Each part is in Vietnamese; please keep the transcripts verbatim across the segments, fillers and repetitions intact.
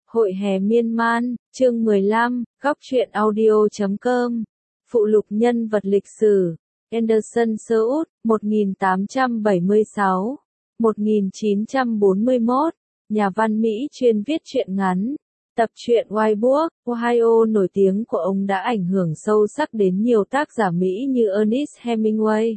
Hội hè miên man, chương mười lăm, góc truyện audio chấm com. Phụ lục nhân vật lịch sử. Anderson Seoul, một nghìn tám trăm bảy mươi sáu đến một nghìn chín trăm bốn mươi mốt, nhà văn Mỹ chuyên viết truyện ngắn. Tập truyện White Book, Ohio nổi tiếng của ông đã ảnh hưởng sâu sắc đến nhiều tác giả Mỹ như Ernest Hemingway,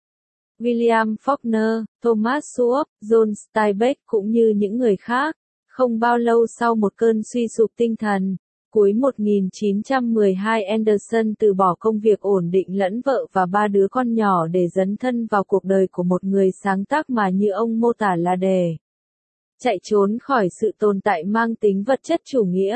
William Faulkner, Thomas Sowell, John Steinbeck cũng như những người khác. Không bao lâu sau một cơn suy sụp tinh thần, cuối một nghìn chín trăm mười hai Anderson từ bỏ công việc ổn định lẫn vợ và ba đứa con nhỏ để dấn thân vào cuộc đời của một người sáng tác mà như ông mô tả là để chạy trốn khỏi sự tồn tại mang tính vật chất chủ nghĩa.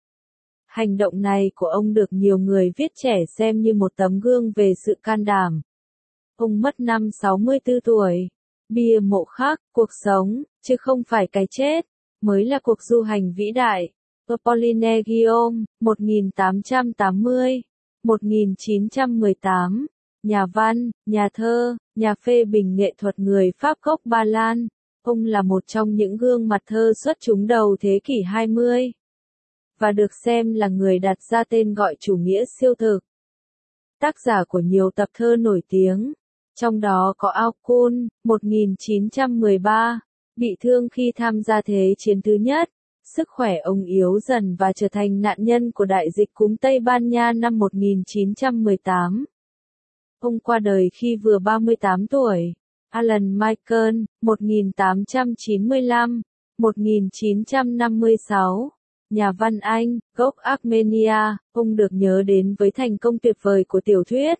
Hành động này của ông được nhiều người viết trẻ xem như một tấm gương về sự can đảm. Ông mất năm sáu mươi tư tuổi. Bia mộ khắc, cuộc sống, chứ không phải cái chết, mới là cuộc du hành vĩ đại. Apolline Guillaume, một nghìn tám trăm tám mươi đến một nghìn chín trăm mười tám, nhà văn, nhà thơ, nhà phê bình nghệ thuật người Pháp gốc Ba Lan. Ông là một trong những gương mặt thơ xuất chúng đầu thế kỷ hai mươi, và được xem là người đặt ra tên gọi chủ nghĩa siêu thực. Tác giả của nhiều tập thơ nổi tiếng, trong đó có Aucun, một nghìn chín trăm mười ba, bị thương khi tham gia Thế chiến thứ nhất. Sức khỏe ông yếu dần và trở thành nạn nhân của đại dịch cúm Tây Ban Nha năm một nghìn chín trăm mười tám. Ông qua đời khi vừa ba mươi tám tuổi. Alan Michael, một nghìn tám trăm chín mươi lăm đến một nghìn chín trăm năm mươi sáu, nhà văn Anh, gốc Armenia, ông được nhớ đến với thành công tuyệt vời của tiểu thuyết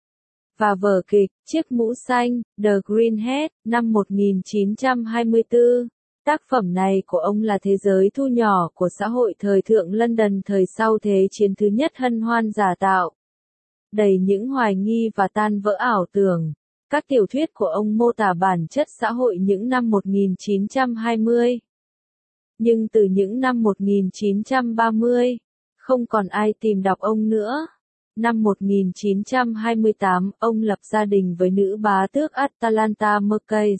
và vở kịch Chiếc mũ xanh, The Green Hat, năm một nghìn chín trăm hai mươi tư. Tác phẩm này của ông là thế giới thu nhỏ của xã hội thời thượng London thời sau Thế chiến thứ nhất hân hoan giả tạo, đầy những hoài nghi và tan vỡ ảo tưởng. Các tiểu thuyết của ông mô tả bản chất xã hội những năm một nghìn chín trăm hai mươi. Nhưng từ những năm một nghìn chín trăm ba mươi, không còn ai tìm đọc ông nữa. Năm một nghìn chín trăm hai mươi tám, ông lập gia đình với nữ bá tước Atalanta Mercedes.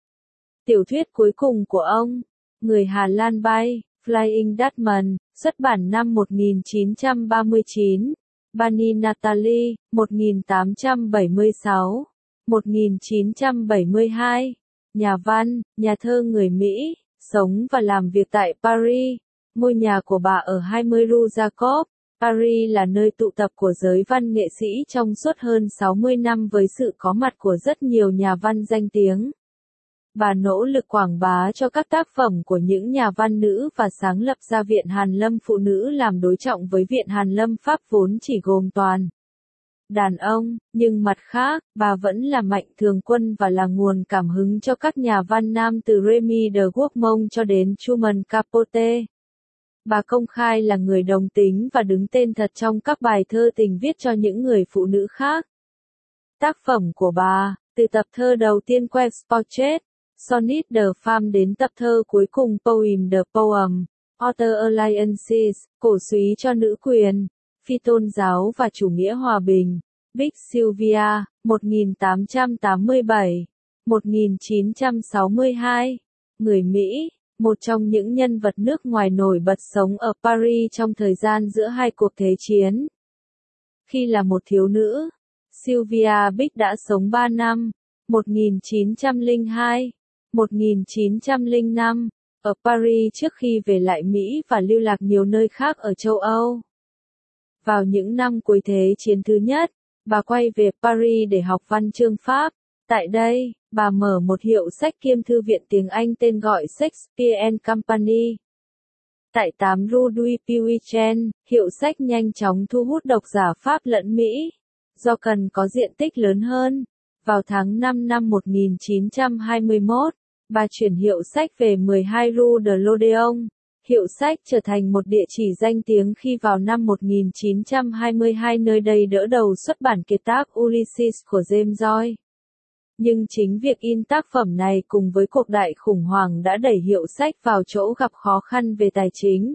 Tiểu thuyết cuối cùng của ông, Người Hà Lan bay, Flying Dutchman, xuất bản năm một nghìn chín trăm ba mươi chín. Bunny Natalie, một nghìn tám trăm bảy mươi sáu đến một nghìn chín trăm bảy mươi hai, nhà văn, nhà thơ người Mỹ, sống và làm việc tại Paris. Ngôi nhà của bà ở hai mươi Rue Jacob. Paris là nơi tụ tập của giới văn nghệ sĩ trong suốt hơn sáu mươi năm với sự có mặt của rất nhiều nhà văn danh tiếng. Bà nỗ lực quảng bá cho các tác phẩm của những nhà văn nữ và sáng lập ra Viện Hàn Lâm Phụ Nữ làm đối trọng với Viện Hàn Lâm Pháp vốn chỉ gồm toàn đàn ông, nhưng mặt khác, bà vẫn là mạnh thường quân và là nguồn cảm hứng cho các nhà văn nam từ Remy de Gourmont cho đến Truman Capote. Bà công khai là người đồng tính và đứng tên thật trong các bài thơ tình viết cho những người phụ nữ khác. Tác phẩm của bà, từ tập thơ đầu tiên Queen's Portrait, Sonnet de Femme đến tập thơ cuối cùng Poem the Poem, Author Alliances, cổ súy cho nữ quyền, phi tôn giáo và chủ nghĩa hòa bình. Big Sylvia, một nghìn tám trăm tám mươi bảy đến một nghìn chín trăm sáu mươi hai, người Mỹ, một trong những nhân vật nước ngoài nổi bật sống ở Paris trong thời gian giữa hai cuộc thế chiến. Khi là một thiếu nữ, Sylvia Big đã sống ba năm, một nghìn chín trăm lẻ hai đến một nghìn chín trăm lẻ năm, ở Paris trước khi về lại Mỹ và lưu lạc nhiều nơi khác ở châu Âu. Vào những năm cuối Thế chiến thứ nhất, bà quay về Paris để học văn chương Pháp. Tại đây, bà mở một hiệu sách kiêm thư viện tiếng Anh tên gọi Shakespeare and Company. Tại tám Rue Dupuy-Chen, hiệu sách nhanh chóng thu hút độc giả Pháp lẫn Mỹ. Do cần có diện tích lớn hơn, vào tháng năm năm một nghìn chín trăm hai mươi mốt, bà chuyển hiệu sách về mười hai Rue de l'Odéon. Hiệu sách trở thành một địa chỉ danh tiếng khi vào năm một nghìn chín trăm hai mươi hai nơi đây đỡ đầu xuất bản kiệt tác Ulysses của James Joyce. Nhưng chính việc in tác phẩm này cùng với cuộc đại khủng hoảng đã đẩy hiệu sách vào chỗ gặp khó khăn về tài chính.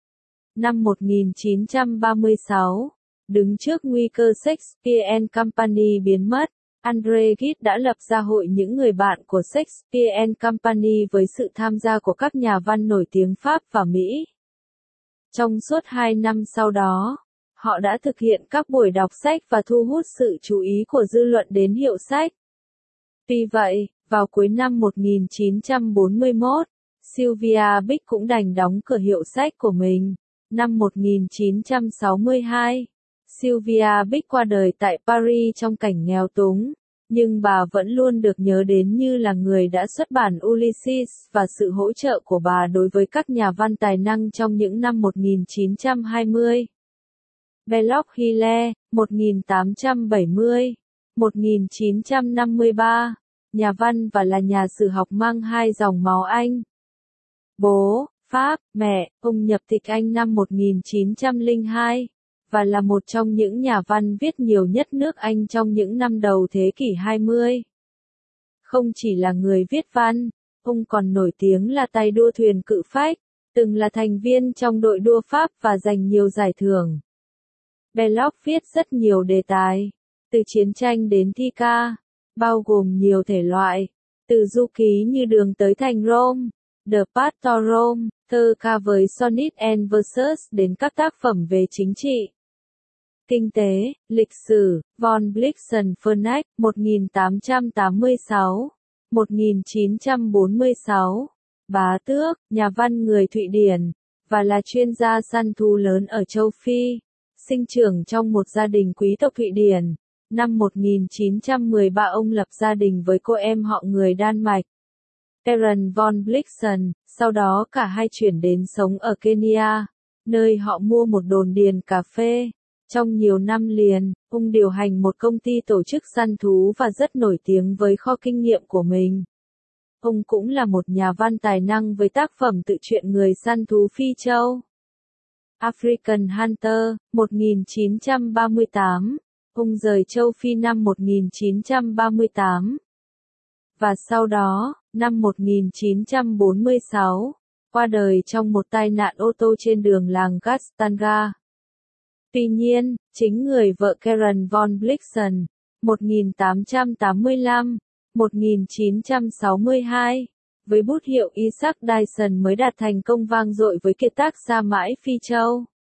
Năm một nghìn chín trăm ba mươi sáu, đứng trước nguy cơ Shakespeare and Company biến mất, André Gide đã lập ra hội những người bạn của Shakespeare and Company với sự tham gia của các nhà văn nổi tiếng Pháp và Mỹ. Trong suốt hai năm sau đó, họ đã thực hiện các buổi đọc sách và thu hút sự chú ý của dư luận đến hiệu sách. Tuy vậy, vào cuối năm một nghìn chín trăm bốn mươi mốt, Sylvia Bích cũng đành đóng cửa hiệu sách của mình. Năm một nghìn chín trăm sáu mươi hai, Sylvia Bích qua đời tại Paris trong cảnh nghèo túng, nhưng bà vẫn luôn được nhớ đến như là người đã xuất bản Ulysses và sự hỗ trợ của bà đối với các nhà văn tài năng trong những năm một nghìn chín trăm hai mươi. Belloc Hille, một nghìn tám trăm bảy mươi đến một nghìn chín trăm năm mươi ba, nhà văn và là nhà sử học mang hai dòng máu Anh. Bố, Pháp, mẹ, ông nhập tịch Anh năm một nghìn chín trăm lẻ hai, và là một trong những nhà văn viết nhiều nhất nước Anh trong những năm đầu thế kỷ hai mươi. Không chỉ là người viết văn, ông còn nổi tiếng là tay đua thuyền cự phách, từng là thành viên trong đội đua Pháp và giành nhiều giải thưởng. Belloc viết rất nhiều đề tài, từ chiến tranh đến thi ca, bao gồm nhiều thể loại, từ du ký như Đường tới thành Rome, The Path to Rome, thơ ca với Sonnet and Verses đến các tác phẩm về chính trị, kinh tế, lịch sử. Von Blixen-Phonak, một nghìn tám trăm tám mươi sáu đến một nghìn chín trăm bốn mươi sáu, bá tước, nhà văn người Thụy Điển, và là chuyên gia săn thú lớn ở châu Phi, sinh trưởng trong một gia đình quý tộc Thụy Điển. Năm một nghìn chín trăm mười ba ông lập gia đình với cô em họ người Đan Mạch, Karen von Blixen, sau đó cả hai chuyển đến sống ở Kenya, nơi họ mua một đồn điền cà phê. Trong nhiều năm liền, ông điều hành một công ty tổ chức săn thú và rất nổi tiếng với kho kinh nghiệm của mình. Ông cũng là một nhà văn tài năng với tác phẩm tự truyện Người săn thú Phi Châu. African Hunter, một nghìn chín trăm ba mươi tám, ông rời châu Phi năm một nghìn chín trăm ba mươi tám. Và sau đó, năm một nghìn chín trăm bốn mươi sáu, qua đời trong một tai nạn ô tô trên đường làng Gastanga. Tuy nhiên, chính người vợ Karen von Blixen, một nghìn tám trăm tám mươi lăm đến một nghìn chín trăm sáu mươi hai, với bút hiệu Isaac Dyson mới đạt thành công vang dội với kiệt tác Sa mãi Phi Châu.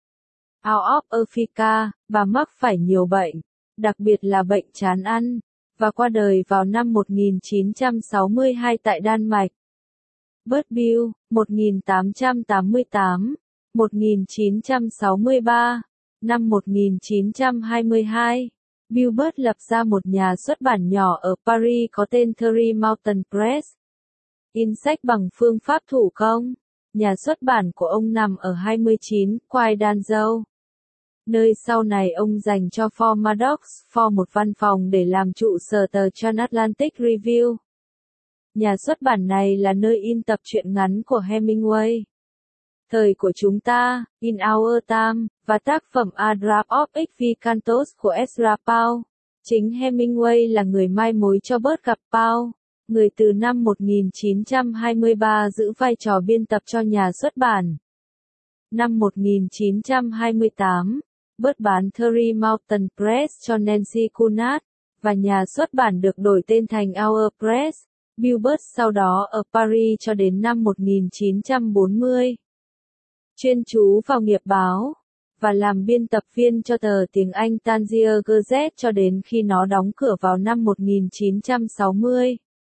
Out of Africa, bà mắc phải nhiều bệnh, đặc biệt là bệnh chán ăn, và qua đời vào năm một nghìn chín trăm sáu mươi hai tại Đan Mạch. Bert Bill, một nghìn tám trăm tám mươi tám đến một nghìn chín trăm sáu mươi ba, năm một nghìn chín trăm hai mươi hai, Gilbert lập ra một nhà xuất bản nhỏ ở Paris có tên Three Mountain Press. In sách bằng phương pháp thủ công. Nhà xuất bản của ông nằm ở hai mươi chín Quai d'Anjou, nơi sau này ông dành cho Paul Maddox for một văn phòng để làm trụ sở tờ Transatlantic Review. Nhà xuất bản này là nơi in tập truyện ngắn của Hemingway, Thời của chúng ta, In Our Time, và tác phẩm A Draught of Ivy Cantos của Ezra Pound. Chính Hemingway là người mai mối cho Bert gặp Pound, người từ năm một nghìn chín trăm hai mươi ba giữ vai trò biên tập cho nhà xuất bản. Năm một nghìn chín trăm hai mươi tám, Bert bán Three Mountain Press cho Nancy Cunard, và nhà xuất bản được đổi tên thành Our Press. Gilbert sau đó ở Paris cho đến năm một nghìn chín trăm bốn mươi. Chuyên chú vào nghiệp báo, và làm biên tập viên cho tờ tiếng Anh Tangier Gazette cho đến khi nó đóng cửa vào năm một nghìn chín trăm sáu mươi.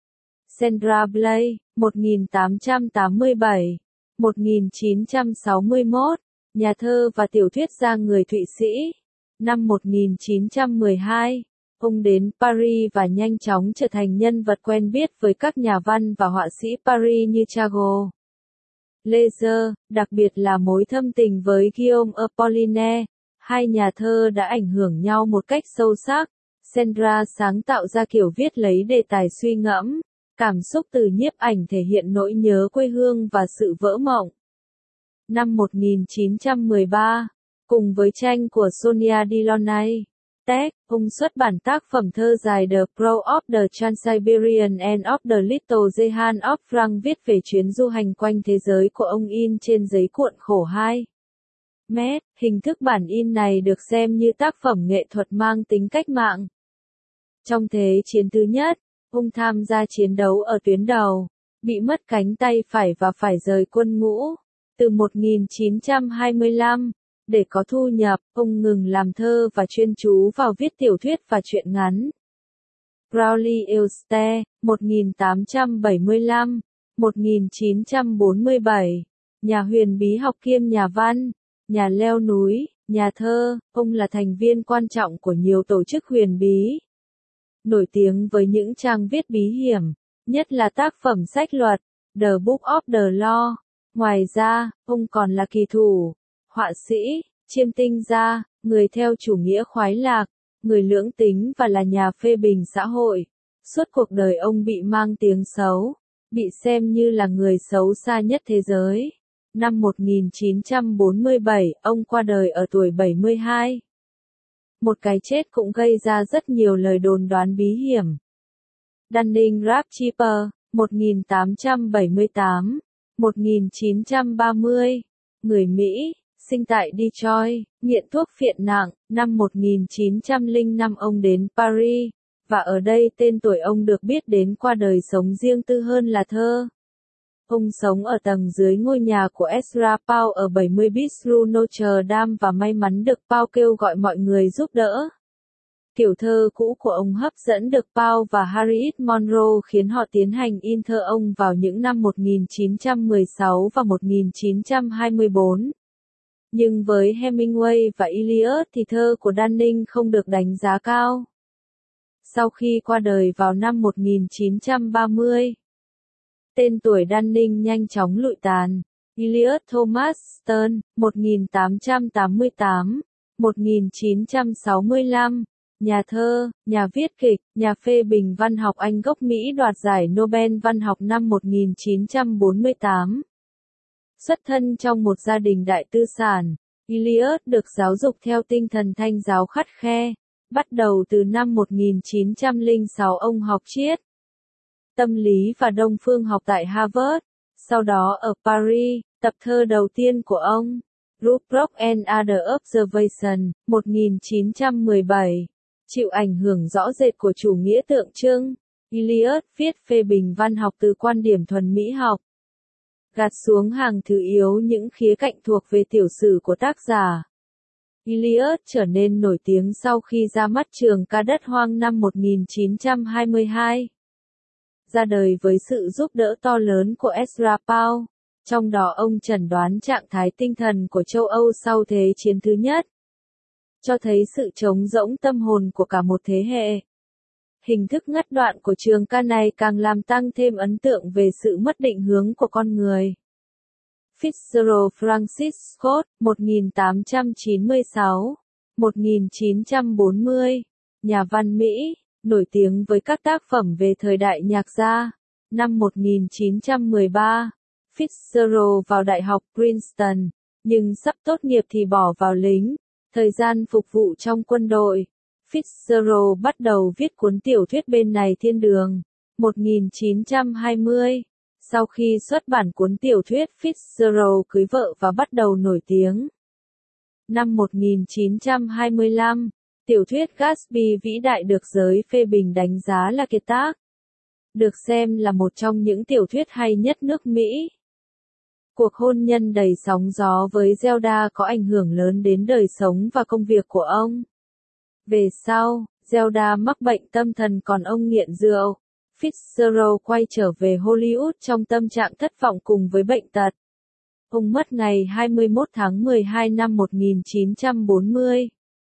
Sandra Blay, một nghìn tám trăm tám mươi bảy đến một nghìn chín trăm sáu mươi mốt, nhà thơ và tiểu thuyết gia người Thụy Sĩ. Năm một nghìn chín trăm mười hai, ông đến Paris và nhanh chóng trở thành nhân vật quen biết với các nhà văn và họa sĩ Paris như Chagall, Lezer, đặc biệt là mối thâm tình với Guillaume Apollinaire. Hai nhà thơ đã ảnh hưởng nhau một cách sâu sắc. Sandra sáng tạo ra kiểu viết lấy đề tài suy ngẫm, cảm xúc từ nhiếp ảnh thể hiện nỗi nhớ quê hương và sự vỡ mộng. Năm một nghìn chín trăm mười ba, cùng với tranh của Sonia Delaunay, Tech, ông xuất bản tác phẩm thơ dài The Prow of the Trans-Siberian and of the Little Jehan of Frank viết về chuyến du hành quanh thế giới của ông in trên giấy cuộn khổ hai mét. Hình thức bản in này được xem như tác phẩm nghệ thuật mang tính cách mạng. Trong Thế chiến thứ nhất, ông tham gia chiến đấu ở tuyến đầu, bị mất cánh tay phải và phải rời quân ngũ. Từ một nghìn chín trăm hai mươi lăm, để có thu nhập, ông ngừng làm thơ và chuyên chú vào viết tiểu thuyết và truyện ngắn. Crowley Eustace, một nghìn tám trăm bảy mươi lăm đến một nghìn chín trăm bốn mươi bảy, nhà huyền bí học kiêm nhà văn, nhà leo núi, nhà thơ, ông là thành viên quan trọng của nhiều tổ chức huyền bí. Nổi tiếng với những trang viết bí hiểm, nhất là tác phẩm sách luật, The Book of the Law. Ngoài ra, ông còn là kỳ thủ, họa sĩ, chiêm tinh gia, người theo chủ nghĩa khoái lạc, người lưỡng tính và là nhà phê bình xã hội. Suốt cuộc đời ông bị mang tiếng xấu, bị xem như là người xấu xa nhất thế giới. Năm một nghìn chín trăm bốn mươi bảy, ông qua đời ở tuổi bảy mươi hai. Một cái chết cũng gây ra rất nhiều lời đồn đoán bí hiểm. Dunning-Kruger, một nghìn tám trăm bảy mươi tám đến một nghìn chín trăm ba mươi, người Mỹ, sinh tại Detroit, nghiện thuốc phiện nặng. Năm một nghìn chín trăm lẻ năm ông đến Paris, và ở đây tên tuổi ông được biết đến qua đời sống riêng tư hơn là thơ. Ông sống ở tầng dưới ngôi nhà của Ezra Pound ở bảy mươi Beach Rue Notre Dame và may mắn được Pound kêu gọi mọi người giúp đỡ. Kiểu thơ cũ của ông hấp dẫn được Pound và Harriet Monroe khiến họ tiến hành in thơ ông vào những năm một nghìn chín trăm mười sáu và một nghìn chín trăm hai mươi tư. Nhưng với Hemingway và Eliot thì thơ của Dunning không được đánh giá cao. Sau khi qua đời vào năm một nghìn chín trăm ba mươi, tên tuổi Dunning nhanh chóng lụi tàn. Eliot Thomas Stern, một nghìn tám trăm tám mươi tám đến một nghìn chín trăm sáu mươi lăm, nhà thơ, nhà viết kịch, nhà phê bình văn học Anh gốc Mỹ đoạt giải Nobel văn học năm một nghìn chín trăm bốn mươi tám. Xuất thân trong một gia đình đại tư sản, Eliot được giáo dục theo tinh thần Thanh giáo khắt khe. Bắt đầu từ năm một nghìn chín trăm lẻ sáu ông học triết, tâm lý và đông phương học tại Harvard. Sau đó ở Paris, tập thơ đầu tiên của ông, Rubric and Other Observations, một nghìn chín trăm mười bảy, chịu ảnh hưởng rõ rệt của chủ nghĩa tượng trưng. Eliot viết phê bình văn học từ quan điểm thuần mỹ học, gạt xuống hàng thứ yếu những khía cạnh thuộc về tiểu sử của tác giả. Eliot trở nên nổi tiếng sau khi ra mắt Trường ca đất hoang năm một nghìn chín trăm hai mươi hai. Ra đời với sự giúp đỡ to lớn của Ezra Pound, trong đó ông chẩn đoán trạng thái tinh thần của châu Âu sau Thế chiến thứ nhất, cho thấy sự trống rỗng tâm hồn của cả một thế hệ. Hình thức ngắt đoạn của trường ca này càng làm tăng thêm ấn tượng về sự mất định hướng của con người. Fitzgerald Francis Scott, một nghìn tám trăm chín mươi sáu đến một nghìn chín trăm bốn mươi, nhà văn Mỹ, nổi tiếng với các tác phẩm về thời đại nhạc gia. Năm một nghìn chín trăm mười ba, Fitzgerald vào Đại học Princeton, nhưng sắp tốt nghiệp thì bỏ vào lính. Thời gian phục vụ trong quân đội, Fitzgerald bắt đầu viết cuốn tiểu thuyết Bên này thiên đường. một nghìn chín trăm hai mươi, sau khi xuất bản cuốn tiểu thuyết, Fitzgerald cưới vợ và bắt đầu nổi tiếng. Năm một nghìn chín trăm hai mươi lăm, tiểu thuyết Gatsby vĩ đại được giới phê bình đánh giá là kiệt tác, được xem là một trong những tiểu thuyết hay nhất nước Mỹ. Cuộc hôn nhân đầy sóng gió với Zelda có ảnh hưởng lớn đến đời sống và công việc của ông. Về sau, Zelda mắc bệnh tâm thần còn ông nghiện rượu. Fitzgerald quay trở về Hollywood trong tâm trạng thất vọng cùng với bệnh tật. Ông mất ngày hai mươi mốt tháng mười hai năm một nghìn chín trăm bốn mươi.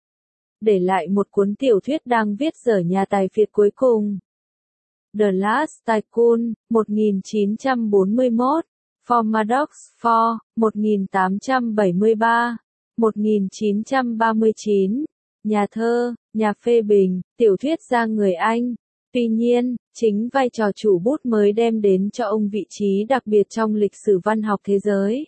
Để lại một cuốn tiểu thuyết đang viết dở nhà tài phiệt cuối cùng. The Last Tycoon, một nghìn chín trăm bốn mươi mốt. For Maddox For, một nghìn tám trăm bảy mươi ba. một nghìn chín trăm ba mươi chín. Nhà thơ, nhà phê bình, tiểu thuyết gia người Anh. Tuy nhiên, chính vai trò chủ bút mới đem đến cho ông vị trí đặc biệt trong lịch sử văn học thế giới.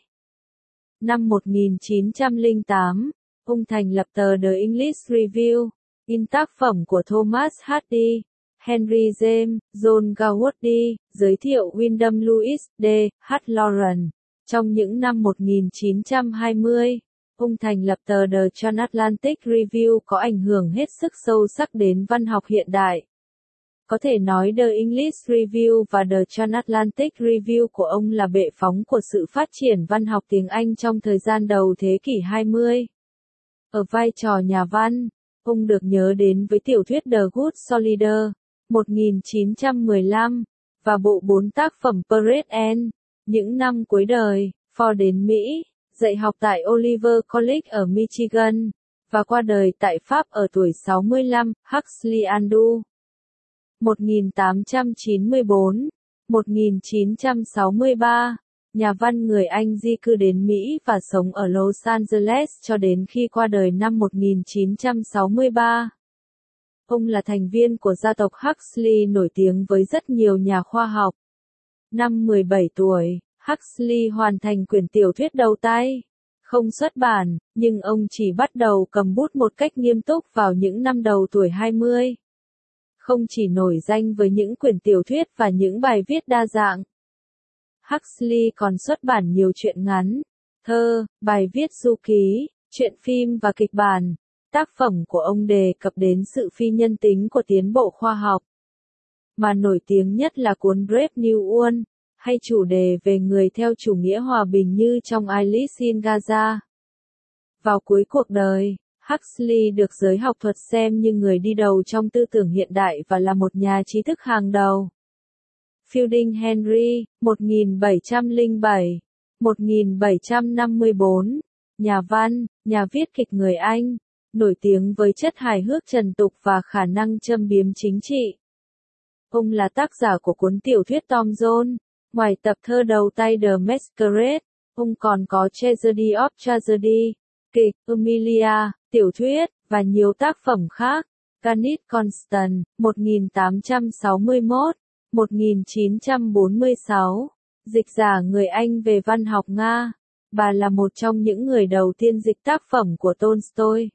Năm một nghìn chín trăm lẻ tám, ông thành lập tờ The English Review, in tác phẩm của Thomas Hardy, Henry James, John Gawardy, giới thiệu Wyndham Lewis, D. H. Lawrence. Trong những năm một nghìn chín trăm hai mươi, ông thành lập tờ The Transatlantic Review có ảnh hưởng hết sức sâu sắc đến văn học hiện đại. Có thể nói The English Review và The Transatlantic Review của ông là bệ phóng của sự phát triển văn học tiếng Anh trong thời gian đầu thế kỷ hai mươi. Ở vai trò nhà văn, ông được nhớ đến với tiểu thuyết The Good Soldier, một nghìn chín trăm mười lăm, và bộ bốn tác phẩm Parade and, những năm cuối đời, Ford đến Mỹ, dạy học tại Oliver College ở Michigan, và qua đời tại Pháp ở tuổi sáu mươi lăm, Huxley Andrew. một nghìn tám trăm chín mươi tư đến một nghìn chín trăm sáu mươi ba, nhà văn người Anh di cư đến Mỹ và sống ở Los Angeles cho đến khi qua đời năm một nghìn chín trăm sáu mươi ba. Ông là thành viên của gia tộc Huxley nổi tiếng với rất nhiều nhà khoa học. Năm mười bảy tuổi, Huxley hoàn thành quyển tiểu thuyết đầu tay. Không xuất bản, nhưng ông chỉ bắt đầu cầm bút một cách nghiêm túc vào những năm đầu tuổi hai mươi. Không chỉ nổi danh với những quyển tiểu thuyết và những bài viết đa dạng, Huxley còn xuất bản nhiều truyện ngắn, thơ, bài viết du ký, truyện phim và kịch bản. Tác phẩm của ông đề cập đến sự phi nhân tính của tiến bộ khoa học, mà nổi tiếng nhất là cuốn Brave New World, hay chủ đề về người theo chủ nghĩa hòa bình như trong Alice in Gaza. Vào cuối cuộc đời, Huxley được giới học thuật xem như người đi đầu trong tư tưởng hiện đại và là một nhà trí thức hàng đầu. Fielding Henry, một nghìn bảy trăm lẻ bảy đến một nghìn bảy trăm năm mươi tư, nhà văn, nhà viết kịch người Anh, nổi tiếng với chất hài hước trần tục và khả năng châm biếm chính trị. Ông là tác giả của cuốn tiểu thuyết Tom Jones, ngoài tập thơ đầu tay The Masquerade, ông còn có Tragedy of Tragedy, kịch Emilia, tiểu thuyết, và nhiều tác phẩm khác. Ganit Constant, một nghìn tám trăm sáu mươi mốt đến một nghìn chín trăm bốn mươi sáu, dịch giả người Anh về văn học Nga. Bà là một trong những người đầu tiên dịch tác phẩm của Tolstoy,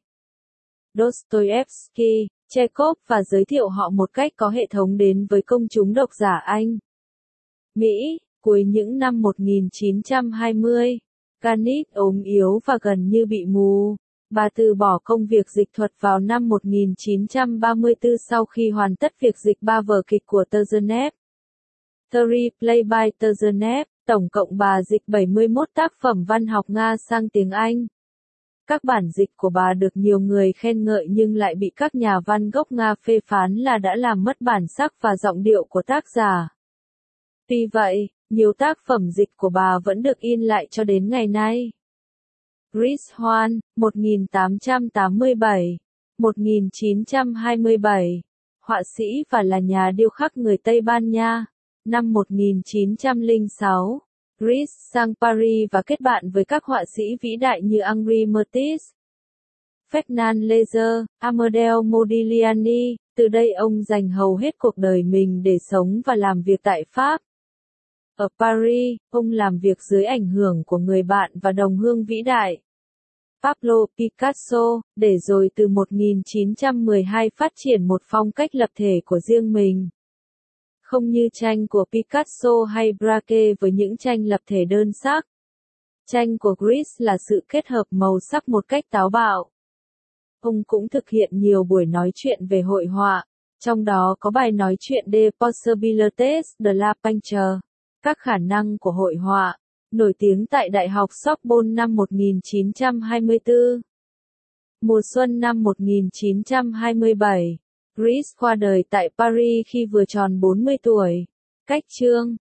Dostoevsky, Chekhov và giới thiệu họ một cách có hệ thống đến với công chúng độc giả Anh. Mỹ, cuối những năm một nghìn chín trăm hai mươi, Ganit ốm yếu và gần như bị mù. Bà từ bỏ công việc dịch thuật vào năm một nghìn chín trăm ba mươi tư sau khi hoàn tất việc dịch ba vở kịch của Turgenev. Three Play by Turgenev, tổng cộng bà dịch bảy mươi mốt tác phẩm văn học Nga sang tiếng Anh. Các bản dịch của bà được nhiều người khen ngợi nhưng lại bị các nhà văn gốc Nga phê phán là đã làm mất bản sắc và giọng điệu của tác giả. Tuy vậy, nhiều tác phẩm dịch của bà vẫn được in lại cho đến ngày nay. Chris Hoan, một nghìn tám trăm tám mươi bảy đến một nghìn chín trăm hai mươi bảy, họa sĩ và là nhà điêu khắc người Tây Ban Nha. Năm một nghìn chín trăm lẻ sáu, Chris sang Paris và kết bạn với các họa sĩ vĩ đại như Henri Matisse, Fernand Léger, Amadeo Modigliani. Từ đây ông dành hầu hết cuộc đời mình để sống và làm việc tại Pháp. Ở Paris, ông làm việc dưới ảnh hưởng của người bạn và đồng hương vĩ đại, Pablo Picasso, để rồi từ một nghìn chín trăm mười hai phát triển một phong cách lập thể của riêng mình. Không như tranh của Picasso hay Braque với những tranh lập thể đơn sắc. Tranh của Chris là sự kết hợp màu sắc một cách táo bạo. Ông cũng thực hiện nhiều buổi nói chuyện về hội họa, trong đó có bài nói chuyện De Possibilités de la Peinture, các khả năng của hội họa, nổi tiếng tại Đại học Sorbonne năm một nghìn chín trăm hai mươi tư. Mùa xuân năm một nghìn chín trăm hai mươi bảy, Chris qua đời tại Paris khi vừa tròn bốn mươi tuổi. Cách chương